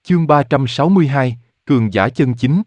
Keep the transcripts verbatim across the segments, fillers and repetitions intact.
Chương ba trăm sáu mươi hai, Cường giả chân chính.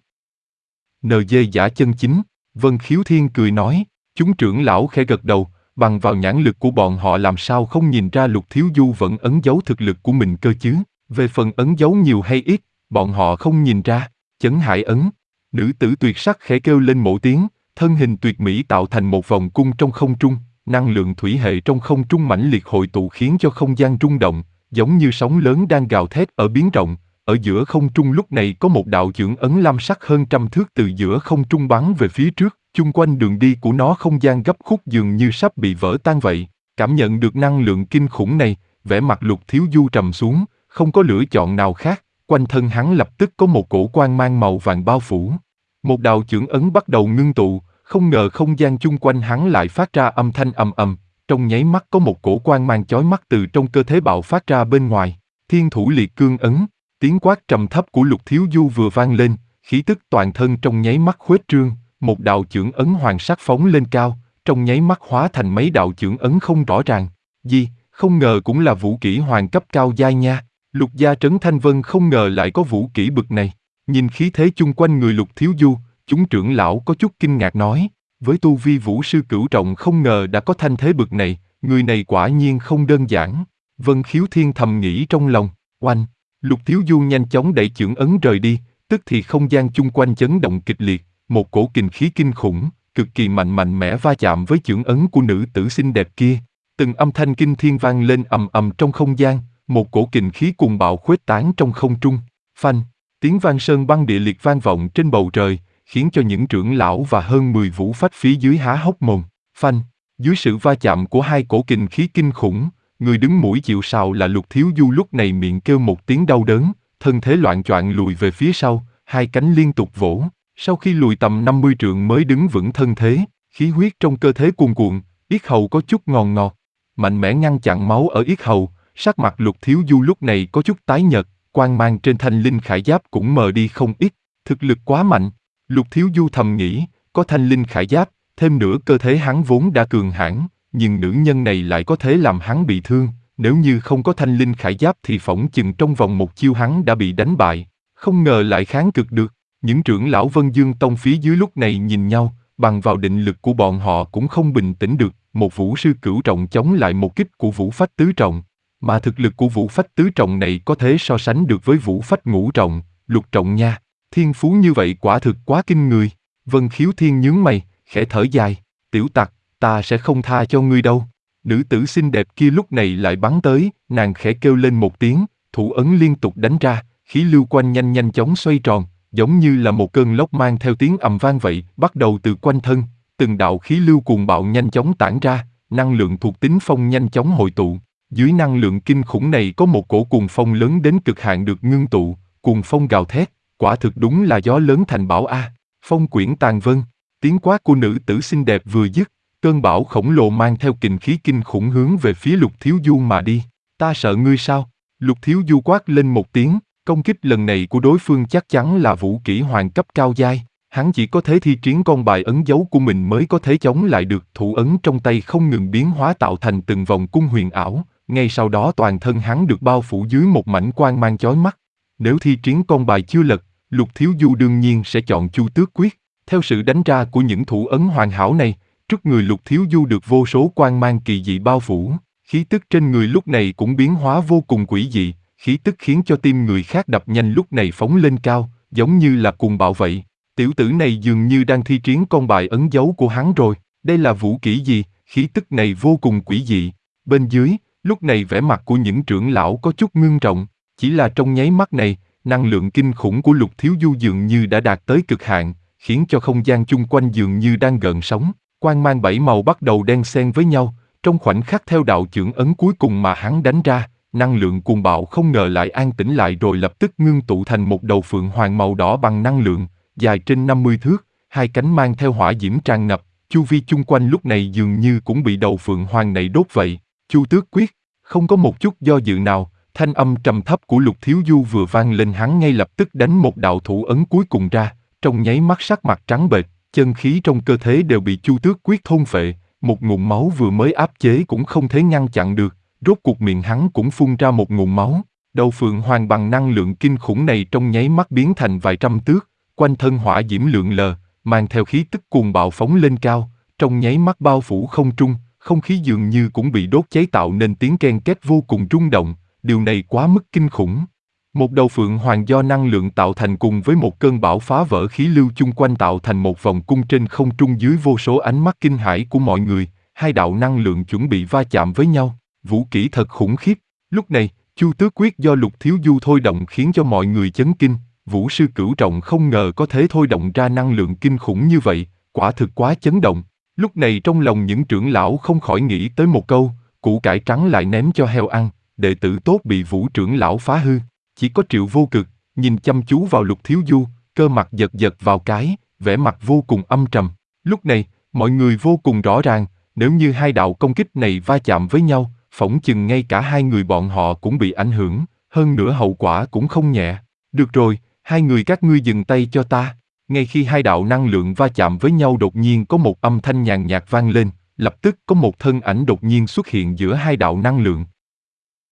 en giê giả chân chính, Vân Khiếu Thiên cười nói, chúng trưởng lão khẽ gật đầu, bằng vào nhãn lực của bọn họ làm sao không nhìn ra Lục Thiếu Du vẫn ẩn giấu thực lực của mình cơ chứ, về phần ẩn giấu nhiều hay ít, bọn họ không nhìn ra. Chấn Hải ấn, nữ tử tuyệt sắc khẽ kêu lên một tiếng, thân hình tuyệt mỹ tạo thành một vòng cung trong không trung, năng lượng thủy hệ trong không trung mãnh liệt hội tụ khiến cho không gian rung động, giống như sóng lớn đang gào thét ở biến rộng. Ở giữa không trung lúc này có một đạo chưởng ấn lam sắc hơn trăm thước từ giữa không trung bắn về phía trước, chung quanh đường đi của nó không gian gấp khúc dường như sắp bị vỡ tan vậy. Cảm nhận được năng lượng kinh khủng này, vẻ mặt Lục Thiếu Du trầm xuống, không có lựa chọn nào khác, quanh thân hắn lập tức có một cổ quang mang màu vàng bao phủ. Một đạo chưởng ấn bắt đầu ngưng tụ, không ngờ không gian chung quanh hắn lại phát ra âm thanh ầm ầm, trong nháy mắt có một cổ quang mang chói mắt từ trong cơ thể bạo phát ra bên ngoài. Thiên thủ liệt cương ấn. Tiếng quát trầm thấp của Lục Thiếu Du vừa vang lên, khí tức toàn thân trong nháy mắt khuếch trương, một đạo chưởng ấn hoàng sắc phóng lên cao, trong nháy mắt hóa thành mấy đạo chưởng ấn không rõ ràng. Gì, không ngờ cũng là vũ kỹ hoàng cấp cao giai nha. Lục gia Trấn Thanh Vân không ngờ lại có vũ kỹ bực này. Nhìn khí thế chung quanh người Lục Thiếu Du, chúng trưởng lão có chút kinh ngạc nói, với tu vi vũ sư cửu trọng không ngờ đã có thanh thế bực này, người này quả nhiên không đơn giản. Vân Khiếu Thiên thầm nghĩ trong lòng, oanh. Lục Thiếu Du nhanh chóng đẩy chưởng ấn rời đi, tức thì không gian chung quanh chấn động kịch liệt, một cổ kình khí kinh khủng, cực kỳ mạnh mạnh mẽ va chạm với chưởng ấn của nữ tử xinh đẹp kia. Từng âm thanh kinh thiên vang lên ầm ầm trong không gian, một cổ kình khí cuồng bạo khuếch tán trong không trung. Phanh, tiếng vang sơn băng địa liệt vang vọng trên bầu trời, khiến cho những trưởng lão và hơn mười vũ phách phía dưới há hốc mồm. Phanh, dưới sự va chạm của hai cổ kình khí kinh khủng, người đứng mũi chịu sào là Lục Thiếu Du lúc này miệng kêu một tiếng đau đớn, thân thế loạng choạng lùi về phía sau, hai cánh liên tục vỗ. Sau khi lùi tầm năm mươi trượng mới đứng vững thân thế, khí huyết trong cơ thể cuồn cuộn, yết hầu có chút ngòn ngọt, mạnh mẽ ngăn chặn máu ở yết hầu. Sắc mặt Lục Thiếu Du lúc này có chút tái nhợt, quang mang trên thanh linh khải giáp cũng mờ đi không ít, thực lực quá mạnh. Lục Thiếu Du thầm nghĩ, có thanh linh khải giáp, thêm nữa cơ thể hắn vốn đã cường hãn, nhưng nữ nhân này lại có thể làm hắn bị thương, nếu như không có thanh linh khải giáp thì phỏng chừng trong vòng một chiêu hắn đã bị đánh bại, không ngờ lại kháng cực được. Những trưởng lão Vân Dương Tông phía dưới lúc này nhìn nhau, bằng vào định lực của bọn họ cũng không bình tĩnh được, một vũ sư cửu trọng chống lại một kích của vũ phách tứ trọng, mà thực lực của vũ phách tứ trọng này có thể so sánh được với vũ phách ngũ trọng, lục trọng nha, thiên phú như vậy quả thực quá kinh người. Vân Khiếu Thiên nhướng mày, khẽ thở dài, tiểu tặc, ta sẽ không tha cho ngươi đâu. Nữ tử xinh đẹp kia lúc này lại bắn tới, nàng khẽ kêu lên một tiếng, thủ ấn liên tục đánh ra, khí lưu quanh nhanh nhanh chóng xoay tròn, giống như là một cơn lốc mang theo tiếng ầm vang vậy, bắt đầu từ quanh thân, từng đạo khí lưu cuồng bạo nhanh chóng tản ra, năng lượng thuộc tính phong nhanh chóng hội tụ. Dưới năng lượng kinh khủng này có một cổ cuồng phong lớn đến cực hạn được ngưng tụ, cuồng phong gào thét, quả thực đúng là gió lớn thành bão a. Phong quyển tàn vân, tiếng quát của nữ tử xinh đẹp vừa dứt, cơn bão khổng lồ mang theo kình khí kinh khủng hướng về phía Lục Thiếu Du mà đi. Ta sợ ngươi sao? Lục Thiếu Du quát lên một tiếng, công kích lần này của đối phương chắc chắn là vũ kỹ hoàng cấp cao giai. Hắn chỉ có thể thi triển con bài ấn dấu của mình mới có thể chống lại được. Thủ ấn trong tay không ngừng biến hóa tạo thành từng vòng cung huyền ảo, ngay sau đó toàn thân hắn được bao phủ dưới một mảnh quang mang chói mắt. Nếu thi triển con bài chưa lật, Lục Thiếu Du đương nhiên sẽ chọn Chu Tước Quyết. Theo sự đánh ra của những thủ ấn hoàn hảo này, trước người Lục Thiếu Du được vô số quang mang kỳ dị bao phủ, khí tức trên người lúc này cũng biến hóa vô cùng quỷ dị, khí tức khiến cho tim người khác đập nhanh lúc này phóng lên cao, giống như là cuồng bạo vậy. Tiểu tử này dường như đang thi triển con bài ấn dấu của hắn rồi, đây là vũ kỹ gì, khí tức này vô cùng quỷ dị. Bên dưới, lúc này vẻ mặt của những trưởng lão có chút ngưng trọng, chỉ là trong nháy mắt này, năng lượng kinh khủng của Lục Thiếu Du dường như đã đạt tới cực hạn, khiến cho không gian chung quanh dường như đang gợn sóng. Quang mang bảy màu bắt đầu đan xen với nhau, trong khoảnh khắc theo đạo chưởng ấn cuối cùng mà hắn đánh ra, năng lượng cuồng bạo không ngờ lại an tĩnh lại rồi lập tức ngưng tụ thành một đầu phượng hoàng màu đỏ bằng năng lượng, dài trên năm mươi thước, hai cánh mang theo hỏa diễm tràn ngập, chu vi chung quanh lúc này dường như cũng bị đầu phượng hoàng này đốt vậy. Chu Tước Quyết, không có một chút do dự nào, thanh âm trầm thấp của Lục Thiếu Du vừa vang lên hắn ngay lập tức đánh một đạo thủ ấn cuối cùng ra, trong nháy mắt sắc mặt trắng bệch. Chân khí trong cơ thể đều bị Chu Tước Quyết thôn phệ, một ngụm máu vừa mới áp chế cũng không thể ngăn chặn được, rốt cuộc miệng hắn cũng phun ra một ngụm máu. Đầu Phượng Hoàng bằng năng lượng kinh khủng này trong nháy mắt biến thành vài trăm tước, quanh thân hỏa diễm lượn lờ, mang theo khí tức cuồng bạo phóng lên cao, trong nháy mắt bao phủ không trung, không khí dường như cũng bị đốt cháy tạo nên tiếng ken két vô cùng rung động, điều này quá mức kinh khủng. Một đầu Phượng Hoàng do năng lượng tạo thành cùng với một cơn bão phá vỡ khí lưu chung quanh tạo thành một vòng cung trên không trung dưới vô số ánh mắt kinh hãi của mọi người, hai đạo năng lượng chuẩn bị va chạm với nhau, vũ kỹ thật khủng khiếp. Lúc này, Chu Tước Quyết do Lục Thiếu Du thôi động khiến cho mọi người chấn kinh, Vũ sư Cửu Trọng không ngờ có thể thôi động ra năng lượng kinh khủng như vậy, quả thực quá chấn động. Lúc này trong lòng những trưởng lão không khỏi nghĩ tới một câu, củ cải trắng lại ném cho heo ăn, đệ tử tốt bị Vũ trưởng lão phá hư. Chỉ có Triệu Vô Cực, nhìn chăm chú vào Lục Thiếu Du, cơ mặt giật giật vào cái, vẻ mặt vô cùng âm trầm. Lúc này, mọi người vô cùng rõ ràng, nếu như hai đạo công kích này va chạm với nhau, phỏng chừng ngay cả hai người bọn họ cũng bị ảnh hưởng, hơn nữa hậu quả cũng không nhẹ. Được rồi, hai người các ngươi dừng tay cho ta. Ngay khi hai đạo năng lượng va chạm với nhau đột nhiên có một âm thanh nhàn nhạt vang lên, lập tức có một thân ảnh đột nhiên xuất hiện giữa hai đạo năng lượng.